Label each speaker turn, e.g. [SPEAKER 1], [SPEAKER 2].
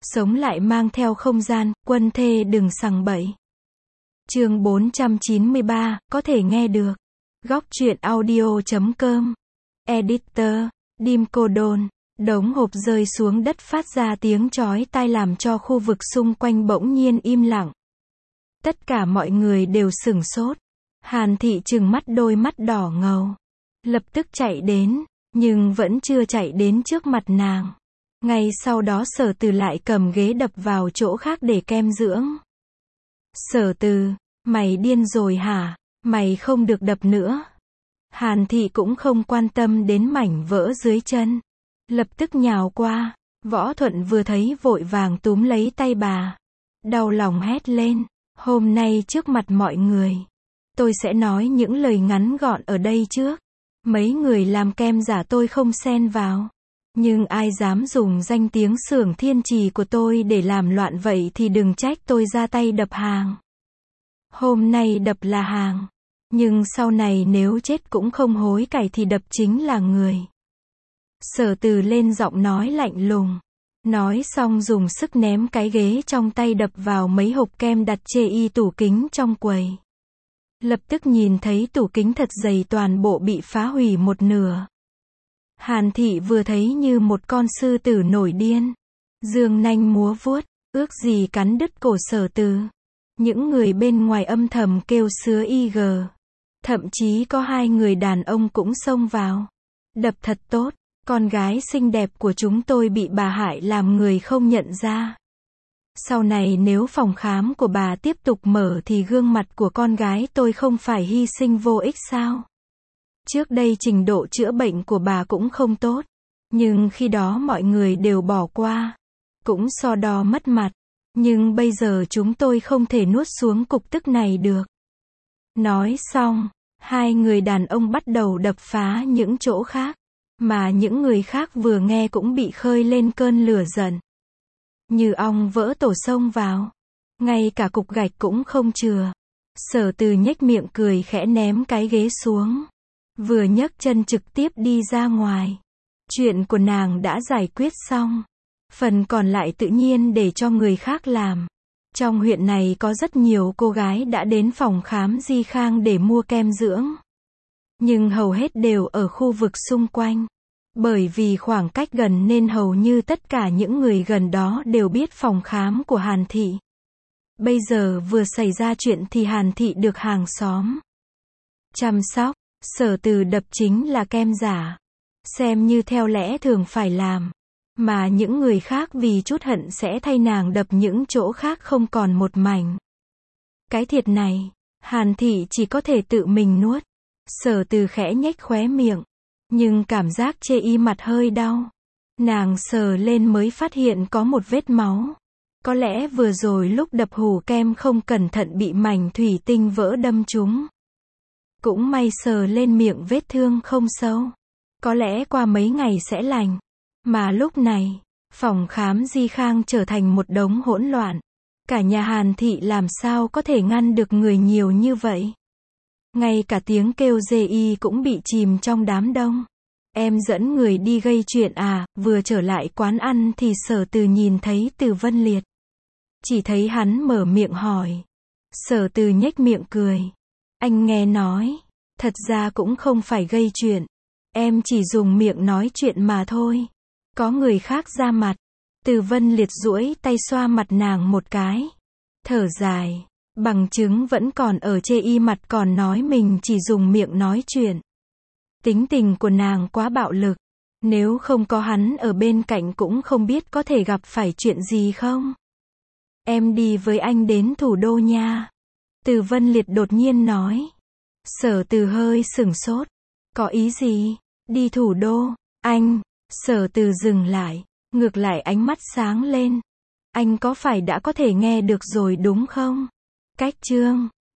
[SPEAKER 1] Sống lại mang theo không gian, quân thê đừng sằng bậy. Chương 493, có thể nghe được. Góc truyện audio.com. Editor, Dimcodon. Đống hộp rơi xuống đất phát ra tiếng chói tai làm cho khu vực xung quanh bỗng nhiên im lặng. Tất cả mọi người đều sửng sốt. Hàn Thị trừng mắt, đôi mắt đỏ ngầu. Lập tức chạy đến, nhưng vẫn chưa chạy đến trước mặt nàng. Ngay sau đó Sở Từ lại cầm ghế đập vào chỗ khác để kem dưỡng. Sở Từ, mày điên rồi hả? Mày không được đập nữa. Hàn Thị cũng không quan tâm đến mảnh vỡ dưới chân. Lập tức nhào qua. Võ Thuận vừa thấy vội vàng túm lấy tay bà. Đau lòng hét lên. Hôm nay trước mặt mọi người, tôi sẽ nói những lời ngắn gọn ở đây trước. Mấy người làm kem giả tôi không xen vào. Nhưng ai dám dùng danh tiếng xưởng Thiên Trì của tôi để làm loạn vậy thì đừng trách tôi ra tay đập hàng. Hôm nay đập là hàng. Nhưng sau này nếu chết cũng không hối cải thì đập chính là người. Sở Từ lên giọng nói lạnh lùng. Nói xong dùng sức ném cái ghế trong tay đập vào mấy hộp kem đặt chê y tủ kính trong quầy. Lập tức nhìn thấy tủ kính thật dày toàn bộ bị phá hủy một nửa. Hàn Thị vừa thấy như một con sư tử nổi điên. Dương nanh múa vuốt, ước gì cắn đứt cổ Sở Từ. Những người bên ngoài âm thầm kêu sứa IG. Thậm chí có hai người đàn ông cũng xông vào. Đập thật tốt, con gái xinh đẹp của chúng tôi bị bà hại làm người không nhận ra. Sau này nếu phòng khám của bà tiếp tục mở thì gương mặt của con gái tôi không phải hy sinh vô ích sao? Trước đây trình độ chữa bệnh của bà cũng không tốt. Nhưng khi đó mọi người đều bỏ qua. Cũng so đo mất mặt. Nhưng bây giờ chúng tôi không thể nuốt xuống cục tức này được. Nói xong, hai người đàn ông bắt đầu đập phá những chỗ khác. Mà những người khác vừa nghe cũng bị khơi lên cơn lửa giận. Như ong vỡ tổ xông vào. Ngay cả cục gạch cũng không chừa. Sở Từ nhếch miệng cười khẽ ném cái ghế xuống. Vừa nhấc chân trực tiếp đi ra ngoài. Chuyện của nàng đã giải quyết xong. Phần còn lại tự nhiên để cho người khác làm. Trong huyện này có rất nhiều cô gái đã đến phòng khám Di Khang để mua kem dưỡng. Nhưng hầu hết đều ở khu vực xung quanh. Bởi vì khoảng cách gần nên hầu như tất cả những người gần đó đều biết phòng khám của Hàn Thị. Bây giờ vừa xảy ra chuyện thì Hàn Thị được hàng xóm chăm sóc. Sở Từ đập chính là kem giả. Xem như theo lẽ thường phải làm. Mà những người khác vì chút hận sẽ thay nàng đập những chỗ khác không còn một mảnh. Cái thiệt này, Hàn Thị chỉ có thể tự mình nuốt. Sở Từ khẽ nhếch khóe miệng. Nhưng cảm giác chê y mặt hơi đau. Nàng sờ lên mới phát hiện có một vết máu. Có lẽ vừa rồi lúc đập hủ kem không cẩn thận bị mảnh thủy tinh vỡ đâm trúng. Cũng may sờ lên miệng vết thương không sâu. Có lẽ qua mấy ngày sẽ lành. Mà lúc này, phòng khám Di Khang trở thành một đống hỗn loạn. Cả nhà Hàn Thị làm sao có thể ngăn được người nhiều như vậy. Ngay cả tiếng kêu dê y cũng bị chìm trong đám đông. Em dẫn người đi gây chuyện à? Vừa trở lại quán ăn thì Sở Từ nhìn thấy Từ Vân Liệt. Chỉ thấy hắn mở miệng hỏi. Sở Từ nhếch miệng cười. Anh nghe nói, thật ra cũng không phải gây chuyện. Em chỉ dùng miệng nói chuyện mà thôi. Có người khác ra mặt. Từ Vân Liệt duỗi tay xoa mặt nàng một cái. Thở dài. Bằng chứng vẫn còn ở chê y mặt còn nói mình chỉ dùng miệng nói chuyện. Tính tình của nàng quá bạo lực. Nếu không có hắn ở bên cạnh cũng không biết có thể gặp phải chuyện gì không. Em đi với anh đến thủ đô nha. Từ Vân Liệt đột nhiên nói. Sở Từ hơi sửng sốt. Có ý gì? Đi thủ đô? Anh? Sở Từ dừng lại. Ngược lại ánh mắt sáng lên. Anh có phải đã có thể nghe được rồi đúng không? Cách chương